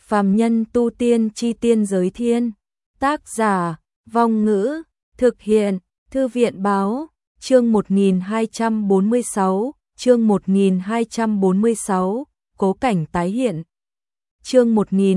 Phàm nhân tu tiên chi tiên giới thiên. Tác giả, Vong Ngữ, thực hiện, Thư viện Báo, chương 1246, chương 1246, Cố cảnh tái hiện. Chương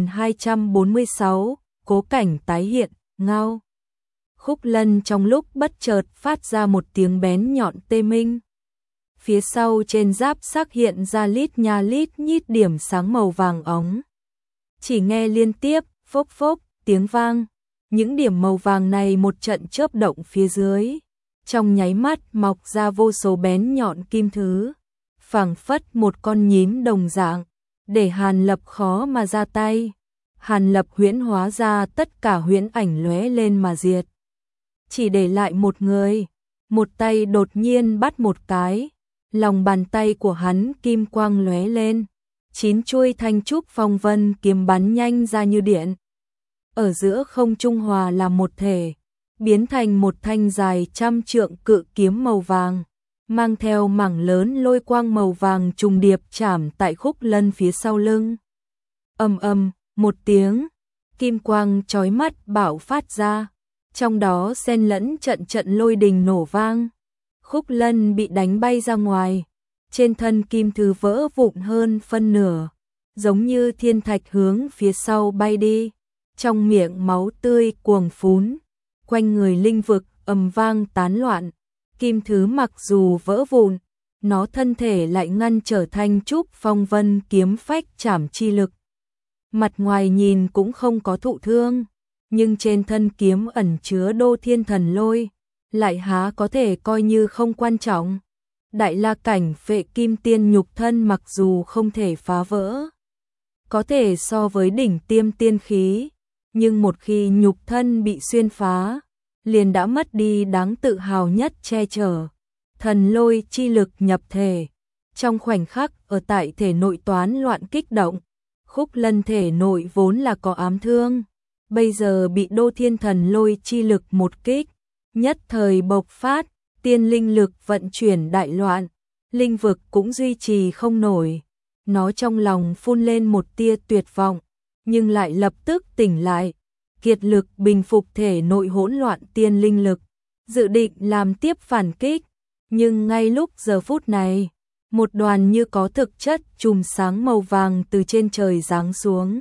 1246, Cố cảnh tái hiện, ngao. Khúc Lân trong lúc bất chợt phát ra một tiếng bén nhọn tê minh. Phía sau trên giáp xác hiện ra lít nha lít nhít điểm sáng màu vàng óng. Chỉ nghe liên tiếp, phốc phốc, tiếng vang. Những điểm màu vàng này một trận chớp động phía dưới. Trong nháy mắt mọc ra vô số bén nhọn kim thứ. Phảng phất một con nhím đồng dạng. Để Hàn Lập khó mà ra tay. Hàn Lập huyễn hóa ra tất cả huyễn ảnh lóe lên mà diệt. Chỉ để lại một người. Một tay đột nhiên bắt một cái. Lòng bàn tay của hắn kim quang lóe lên. 9 chuôi thanh trúc phong vân kiếm bắn nhanh ra như điện. Ở giữa không trung hòa là một thể, biến thành một thanh dài 100 trượng cự kiếm màu vàng, mang theo mảng lớn lôi quang màu vàng trùng điệp chạm tại Khúc Lân phía sau lưng. Ầm ầm, một tiếng, kim quang chói mắt bạo phát ra, trong đó xen lẫn trận trận lôi đình nổ vang. Khúc Lân bị đánh bay ra ngoài, trên thân kim thứ vỡ vụn hơn phân nửa, giống như thiên thạch hướng phía sau bay đi. Trong miệng máu tươi cuồng phún, quanh người linh vực ầm vang tán loạn, kim thứ mặc dù vỡ vụn, nó thân thể lại ngăn trở thanh trúc phong vân kiếm phách chảm chi lực. Mặt ngoài nhìn cũng không có thụ thương, nhưng trên thân kiếm ẩn chứa đô thiên thần lôi, lại há có thể coi như không quan trọng. Đại la cảnh phệ kim tiên nhục thân mặc dù không thể phá vỡ, có thể so với đỉnh tiêm tiên khí, nhưng một khi nhục thân bị xuyên phá, liền đã mất đi đáng tự hào nhất che chở. Thần lôi chi lực nhập thể, trong khoảnh khắc ở tại thể nội toán loạn kích động. Khúc Lân thể nội vốn là có ám thương, bây giờ bị đô thiên thần lôi chi lực một kích, nhất thời bộc phát, tiên linh lực vận chuyển đại loạn, linh vực cũng duy trì không nổi. Nó trong lòng phun lên một tia tuyệt vọng, nhưng lại lập tức tỉnh lại, kiệt lực bình phục thể nội hỗn loạn tiên linh lực, dự định làm tiếp phản kích, nhưng ngay lúc giờ phút này, một đoàn như có thực chất chùm sáng màu vàng từ trên trời giáng xuống.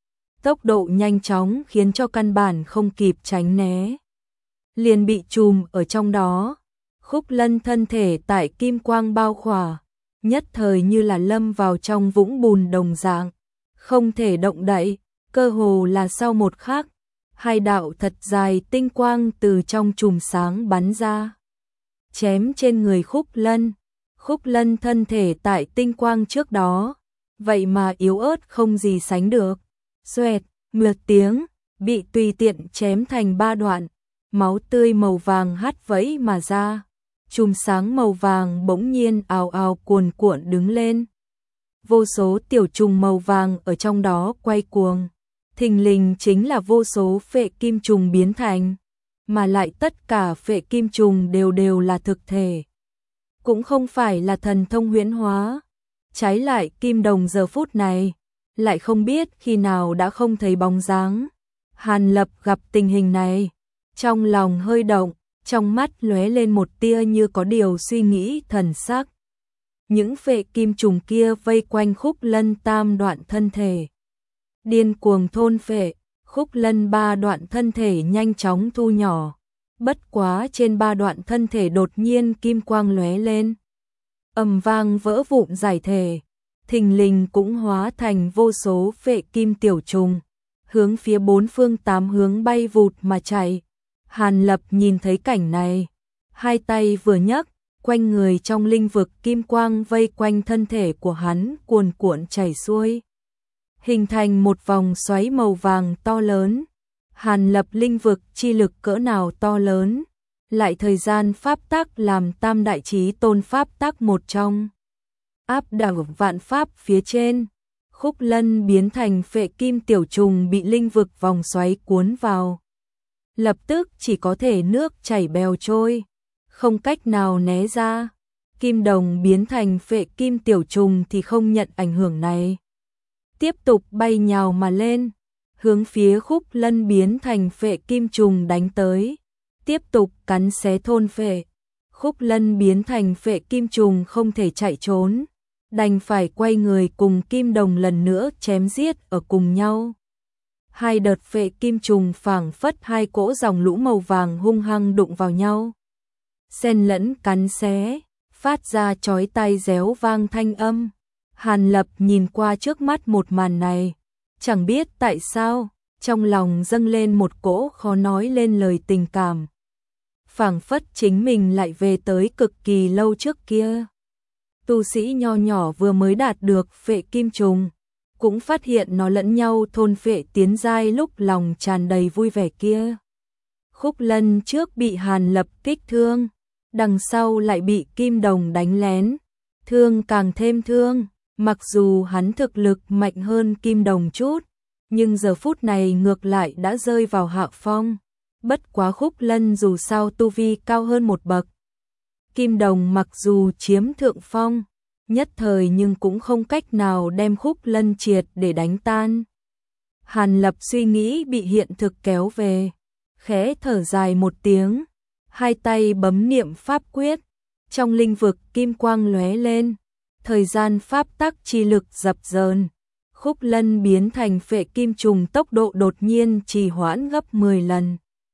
Tốc độ nhanh chóng khiến cho căn bản không kịp tránh né, liền bị chùm ở trong đó. Khúc Lân thân thể tại kim quang bao khỏa, nhất thời như là lâm vào trong vũng bùn đồng dạng, không thể động đậy, cơ hồ là sau một khắc, hai đạo thật dài tinh quang từ trong chùm sáng bắn ra, chém trên người Khúc Lân. Khúc Lân thân thể tại tinh quang trước đó, vậy mà yếu ớt không gì sánh được. Xoẹt, một tiếng, bị tùy tiện chém thành 3 đoạn, máu tươi màu vàng hắt vẫy mà ra. Chùm sáng màu vàng bỗng nhiên ào ào cuồn cuộn đứng lên. Vô số tiểu trùng màu vàng ở trong đó quay cuồng. Thình lình chính là vô số phệ kim trùng biến thành, mà lại tất cả phệ kim trùng đều là thực thể, cũng không phải là thần thông huyễn hóa. Trái lại Kim Đồng giờ phút này lại không biết khi nào đã không thấy bóng dáng. Hàn Lập gặp tình hình này, trong lòng hơi động, trong mắt lóe lên một tia như có điều suy nghĩ thần sắc. Những phệ kim trùng kia vây quanh Khúc Lân tam đoạn thân thể, điên cuồng thôn phệ. Khúc Lân 3 đoạn thân thể nhanh chóng thu nhỏ, bất quá trên 3 đoạn thân thể đột nhiên kim quang lóe lên, ầm vang vỡ vụn giải thể, thình lình cũng hóa thành vô số phệ kim tiểu trùng, hướng phía 4 phương 8 hướng bay vụt mà chạy. Hàn Lập nhìn thấy cảnh này, hai tay vừa nhấc, quanh người trong linh vực kim quang vây quanh thân thể của hắn cuồn cuộn chảy xuôi, hình thành một vòng xoáy màu vàng to lớn. Hàn Lập linh vực chi lực cỡ nào to lớn, lại thời gian pháp tắc làm tam đại chí tôn pháp tắc một trong, áp đảo vạn pháp phía trên. Khúc Lân biến thành phệ kim tiểu trùng bị linh vực vòng xoáy cuốn vào, lập tức chỉ có thể nước chảy bèo trôi, không cách nào né ra. Kim Đồng biến thành phệ kim tiểu trùng thì không nhận ảnh hưởng này. tiếp tục bay nhào mà lên, hướng phía Khúc Lân biến thành phệ kim trùng đánh tới, tiếp tục cắn xé thôn phệ. Khúc Lân biến thành phệ kim trùng không thể chạy trốn, đành phải quay người cùng Kim Đồng lần nữa chém giết ở cùng nhau. Hai đợt phệ kim trùng phảng phất hai cỗ dòng lũ màu vàng hung hăng đụng vào nhau, xen lẫn cắn xé, phát ra chói tai réo vang thanh âm. Hàn Lập nhìn qua trước mắt một màn này, chẳng biết tại sao, trong lòng dâng lên một cỗ khó nói lên lời tình cảm. Phảng phất chính mình lại về tới cực kỳ lâu trước kia. Tu sĩ nho nhỏ vừa mới đạt được phệ kim trùng, cũng phát hiện nó lẫn nhau thôn phệ tiến giai lúc lòng tràn đầy vui vẻ kia. Khúc Lân trước bị Hàn Lập kích thương, đằng sau lại bị Kim Đồng đánh lén, thương càng thêm thương. Mặc dù hắn thực lực mạnh hơn Kim Đồng chút, nhưng giờ phút này ngược lại đã rơi vào hạ phong. Bất quá Khúc Lân dù sao tu vi cao hơn một bậc. Kim Đồng mặc dù chiếm thượng phong, nhất thời nhưng cũng không cách nào đem Khúc Lân triệt để đánh tan. Hàn Lập suy nghĩ bị hiện thực kéo về, khẽ thở dài một tiếng, hai tay bấm niệm pháp quyết, trong linh vực kim quang lóe lên. Thời gian pháp tắc chi lực dập dờn, Khúc Lân biến thành phệ kim trùng tốc độ đột nhiên trì hoãn gấp 10 lần.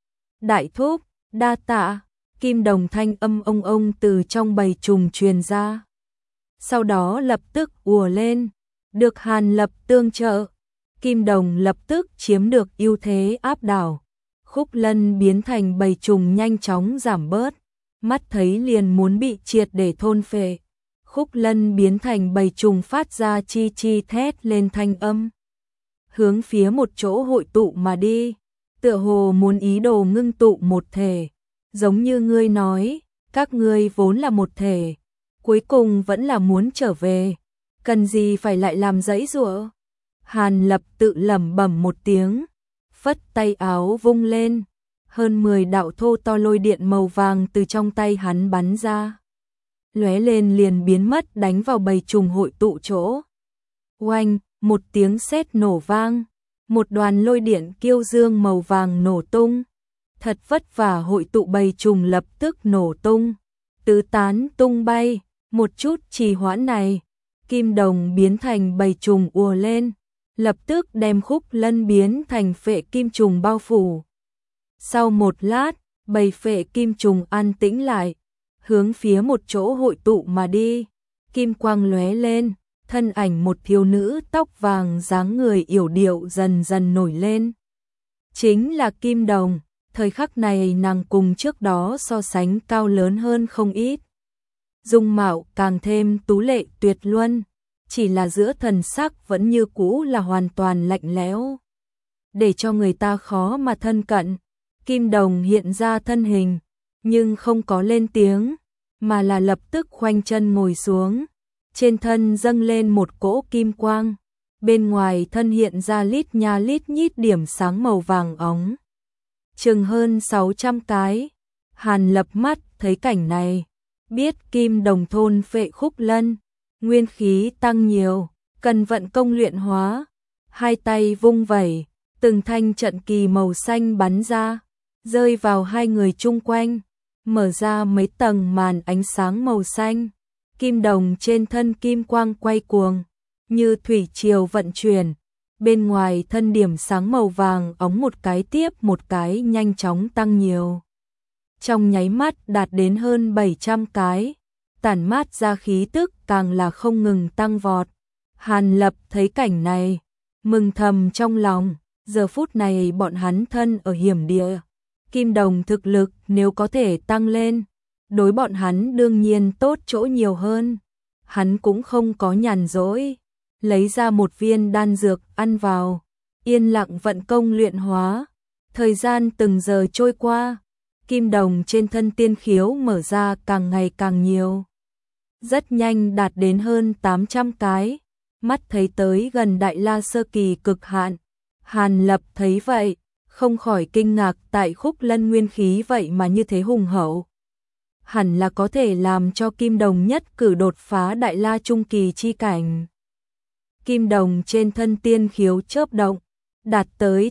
Đại thúc, đa tạ, Kim Đồng thanh âm ông từ trong bầy trùng truyền ra. Sau đó lập tức ùa lên, được Hàn Lập tương trợ, Kim Đồng lập tức chiếm được ưu thế áp đảo. Khúc Lân biến thành bầy trùng nhanh chóng giảm bớt, mắt thấy liền muốn bị triệt để thôn phệ. Khúc Lân biến thành bầy trùng phát ra chi chi thét lên thanh âm, hướng phía một chỗ hội tụ mà đi, tựa hồ muốn ý đồ ngưng tụ một thể, giống như ngươi nói, các ngươi vốn là một thể, cuối cùng vẫn là muốn trở về, cần gì phải lại làm giãy giụa. Hàn Lập tự lẩm bẩm một tiếng, phất tay áo vung lên, hơn 10 đạo thô to lôi điện màu vàng từ trong tay hắn bắn ra, lóe lên liền biến mất đánh vào bầy trùng hội tụ chỗ. Oanh, một tiếng sét nổ vang, một đoàn lôi điện kiêu dương màu vàng nổ tung. Thật vất vả hội tụ bầy trùng lập tức nổ tung, tứ tán tung bay, một chút trì hoãn này, Kim Đồng biến thành bầy trùng ùa lên, lập tức đem Khúc Lân biến thành phệ kim trùng bao phủ. Sau một lát, bầy phệ kim trùng an tĩnh lại, hướng phía một chỗ hội tụ mà đi, kim quang lóe lên, thân ảnh một thiếu nữ tóc vàng dáng người yểu điệu dần dần nổi lên. Chính là Kim Đồng, thời khắc này nàng cùng trước đó so sánh cao lớn hơn không ít. Dung mạo càng thêm tú lệ tuyệt luân, chỉ là giữa thần sắc vẫn như cũ là hoàn toàn lạnh lẽo, để cho người ta khó mà thân cận. Kim Đồng hiện ra thân hình, nhưng không có lên tiếng, mà là lập tức khoanh chân ngồi xuống, trên thân dâng lên một cỗ kim quang, bên ngoài thân hiện ra lít nha lít nhít điểm sáng màu vàng óng, chừng hơn 600 cái. Hàn Lập mắt thấy cảnh này, biết Kim Đồng thôn phệ Khúc Lân, nguyên khí tăng nhiều, cần vận công luyện hóa, hai tay vung vẩy, từng thanh trận kỳ màu xanh bắn ra, rơi vào hai người chung quanh, mở ra mấy tầng màn ánh sáng màu xanh. Kim Đồng trên thân kim quang quay cuồng, như thủy triều vận chuyển, bên ngoài thân điểm sáng màu vàng óng một cái tiếp một cái nhanh chóng tăng nhiều. Trong nháy mắt đạt đến hơn 700 cái, tản mát ra khí tức càng là không ngừng tăng vọt. Hàn Lập thấy cảnh này, mừng thầm trong lòng, giờ phút này bọn hắn thân ở hiểm địa. Kim Đồng thực lực nếu có thể tăng lên, đối bọn hắn đương nhiên tốt chỗ nhiều hơn. Hắn cũng không có nhàn rỗi, lấy ra một viên đan dược ăn vào, yên lặng vận công luyện hóa. Thời gian từng giờ trôi qua, Kim Đồng trên thân tiên khiếu mở ra càng ngày càng nhiều. Rất nhanh đạt đến hơn 800 cái, mắt thấy tới gần Đại La sơ kỳ cực hạn. Hàn Lập thấy vậy, không khỏi kinh ngạc tại Khúc Lân nguyên khí vậy mà như thế hùng hậu. Hẳn là có thể làm cho Kim Đồng nhất cử đột phá Đại La trung kỳ chi cảnh. kim đồng trên thân tiên khiếu chớp động, đạt tới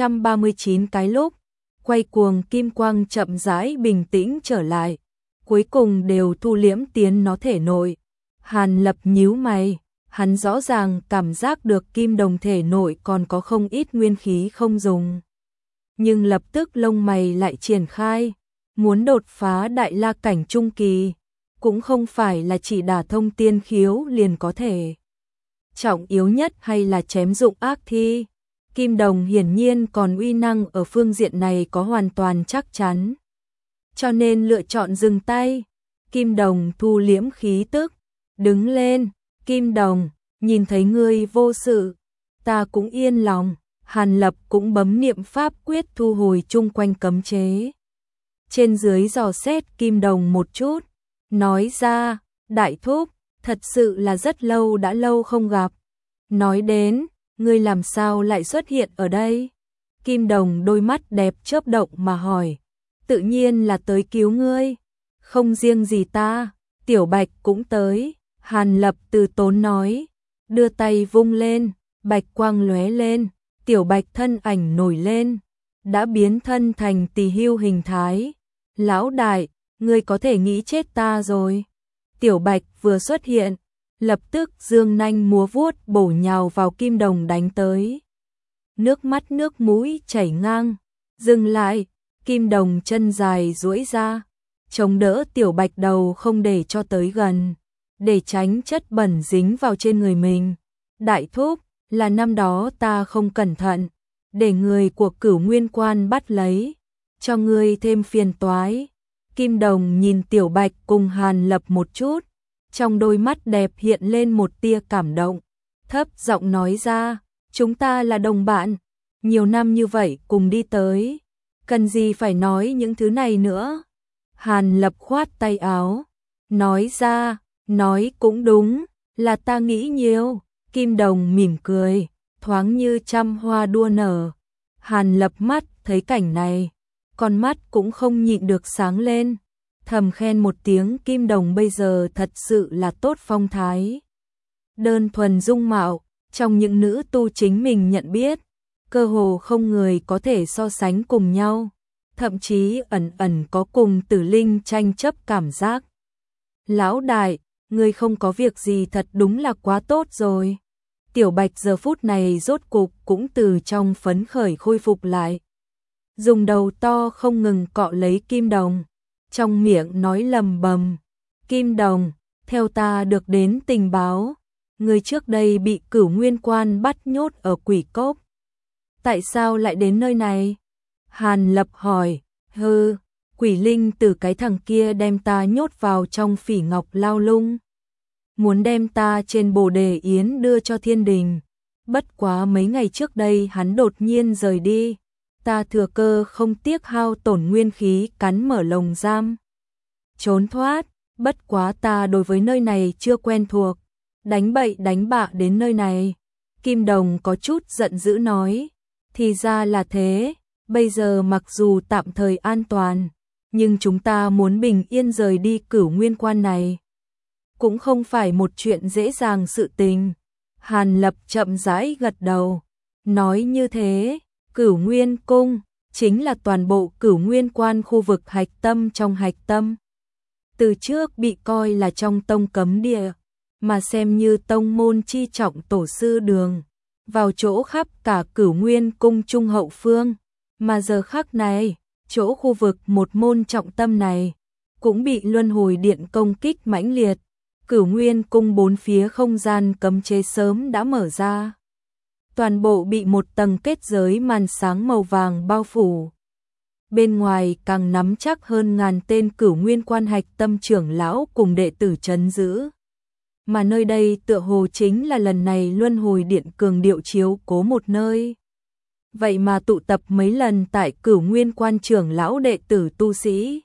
839 cái lúc, quay cuồng kim quang chậm rãi bình tĩnh trở lại, cuối cùng đều thu liễm tiến nó thể nội. Hàn Lập nhíu mày, hắn rõ ràng cảm giác được kim đồng thể nội còn có không ít nguyên khí không dùng. Nhưng lập tức lông mày lại triển khai, muốn đột phá đại la cảnh trung kỳ, cũng không phải là chỉ đả thông tiên khiếu liền có thể. Trọng yếu nhất hay là chém dụng ác thi. Kim đồng hiển nhiên còn uy năng ở phương diện này có hoàn toàn chắc chắn. Cho nên lựa chọn dừng tay. Kim đồng thu liễm khí tức, đứng lên. Kim đồng, nhìn thấy ngươi vô sự, ta cũng yên lòng. Hàn Lập cũng bấm niệm pháp quyết thu hồi chung quanh cấm chế. Trên dưới dò xét kim đồng một chút, nói ra, đại thúc, thật sự là rất lâu đã lâu không gặp. Nói đến, ngươi làm sao lại xuất hiện ở đây? Kim đồng đôi mắt đẹp chớp động mà hỏi, tự nhiên là tới cứu ngươi. Không riêng gì ta, Tiểu Bạch cũng tới. Hàn Lập từ tốn nói, đưa tay vung lên, bạch quang lóe lên, Tiểu Bạch thân ảnh nổi lên, đã biến thân thành tỳ hưu hình thái. Lão đại, ngươi có thể nghĩ chết ta rồi. Tiểu Bạch vừa xuất hiện, lập tức dương nanh múa vuốt bổ nhào vào kim đồng đánh tới. Nước mắt nước mũi chảy ngang, dừng lại, kim đồng chân dài duỗi ra, chống đỡ Tiểu Bạch đầu không để cho tới gần, để tránh chất bẩn dính vào trên người mình. Đại thúc, là năm đó ta không cẩn thận, để người của Cửu Nguyên Quan bắt lấy, cho ngươi thêm phiền toái. Kim đồng nhìn Tiểu Bạch cùng Hàn Lập một chút, trong đôi mắt đẹp hiện lên một tia cảm động, thấp giọng nói ra, chúng ta là đồng bạn, nhiều năm như vậy cùng đi tới, cần gì phải nói những thứ này nữa. Hàn Lập khoát tay áo, nói ra, nói cũng đúng, là ta nghĩ nhiều. Kim đồng mỉm cười, thoáng như trăm hoa đua nở. Hàn Lập mắt thấy cảnh này, con mắt cũng không nhịn được sáng lên, thầm khen một tiếng, kim đồng bây giờ thật sự là tốt phong thái. Đơn thuần dung mạo, trong những nữ tu chính mình nhận biết, cơ hồ không người có thể so sánh cùng nhau, thậm chí ẩn ẩn có cùng Tử Linh tranh chấp cảm giác. Lão đại, ngươi không có việc gì thật đúng là quá tốt rồi. Tiểu Bạch giờ phút này rốt cục cũng từ trong phấn khởi khôi phục lại, dùng đầu to không ngừng cọ lấy kim đồng, trong miệng nói lầm bầm, kim đồng, theo ta được đến tình báo, người trước đây bị Cửu Nguyên Quan bắt nhốt ở Quỷ Cốc. Tại sao lại đến nơi này? Hàn Lập hỏi, hừ, quỷ linh từ cái thằng kia đem ta nhốt vào trong Phỉ Ngọc Lao Lung, muốn đem ta trên Bồ Đề Yến đưa cho thiên đình. Bất quá mấy ngày trước đây hắn đột nhiên rời đi, ta thừa cơ không tiếc hao tổn nguyên khí cắn mở lồng giam, trốn thoát. Bất quá ta đối với nơi này chưa quen thuộc, đánh bậy đánh bạ đến nơi này. Kim đồng có chút giận dữ nói, thì ra là thế, bây giờ mặc dù tạm thời an toàn, nhưng chúng ta muốn bình yên rời đi Cửu Nguyên Quan này, cũng không phải một chuyện dễ dàng sự tình. Hàn Lập chậm rãi gật đầu, nói như thế, Cửu Nguyên Cung chính là toàn bộ Cửu Nguyên Quan khu vực hạch tâm trong hạch tâm. Từ trước bị coi là trong tông cấm địa, mà xem như tông môn chi trọng tổ sư đường, vào chỗ khắp cả Cửu Nguyên Cung trung hậu phương, mà giờ khắc này, chỗ khu vực một môn trọng tâm này, cũng bị Luân Hồi Điện công kích mãnh liệt. Cửu Nguyên Cung bốn phía không gian cấm chế sớm đã mở ra, toàn bộ bị một tầng kết giới màn sáng màu vàng bao phủ. Bên ngoài càng nắm chắc hơn ngàn tên Cửu Nguyên Quan hạch tâm trưởng lão cùng đệ tử trấn giữ. Mà nơi đây tựa hồ chính là lần này Luân Hồi Điện cường điệu chiếu cố một nơi. Vậy mà tụ tập mấy lần tại Cửu Nguyên Quan trưởng lão đệ tử tu sĩ,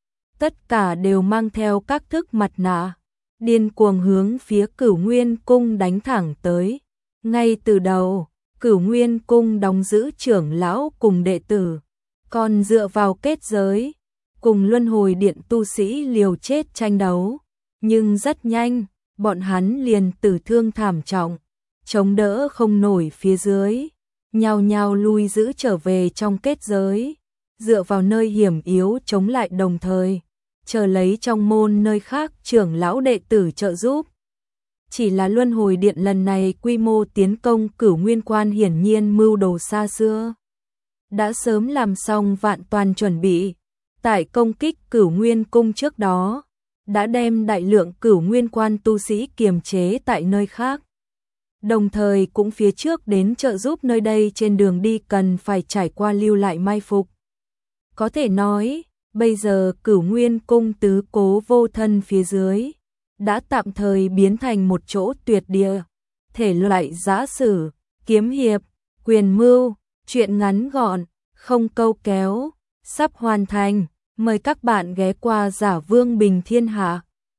tất cả đều mang theo các thức mặt nạ, điên cuồng hướng phía Cửu Nguyên Cung đánh thẳng tới. Ngay từ đầu, Cửu Nguyên Cung đóng giữ trưởng lão cùng đệ tử, còn dựa vào kết giới, cùng Luân Hồi Điện tu sĩ liều chết tranh đấu. Nhưng rất nhanh, bọn hắn liền tử thương thảm trọng. chống đỡ không nổi phía dưới, nhao nhao lui giữ trở về trong kết giới, dựa vào nơi hiểm yếu chống lại đồng thời, chờ lấy trong môn nơi khác trưởng lão đệ tử trợ giúp. Chỉ là Luân Hồi Điện lần này quy mô tiến công Cửu Nguyên Quan hiển nhiên mưu đồ xa xưa. Đã sớm làm xong vạn toàn chuẩn bị, tại công kích Cửu Nguyên Cung trước đó, đã đem đại lượng Cửu Nguyên Quan tu sĩ kiềm chế tại nơi khác. Đồng thời cũng phía trước đến trợ giúp nơi đây trên đường đi cần phải trải qua lưu lại mai phục. Có thể nói, bây giờ Cửu Nguyên Cung tứ cố vô thân phía dưới, đã tạm thời biến thành một chỗ tuyệt địa, thể loại giã sử, kiếm hiệp, quyền mưu, truyện ngắn gọn, không câu kéo, sắp hoàn thành, mời các bạn ghé qua Giả Vương Bình Thiên Hạ.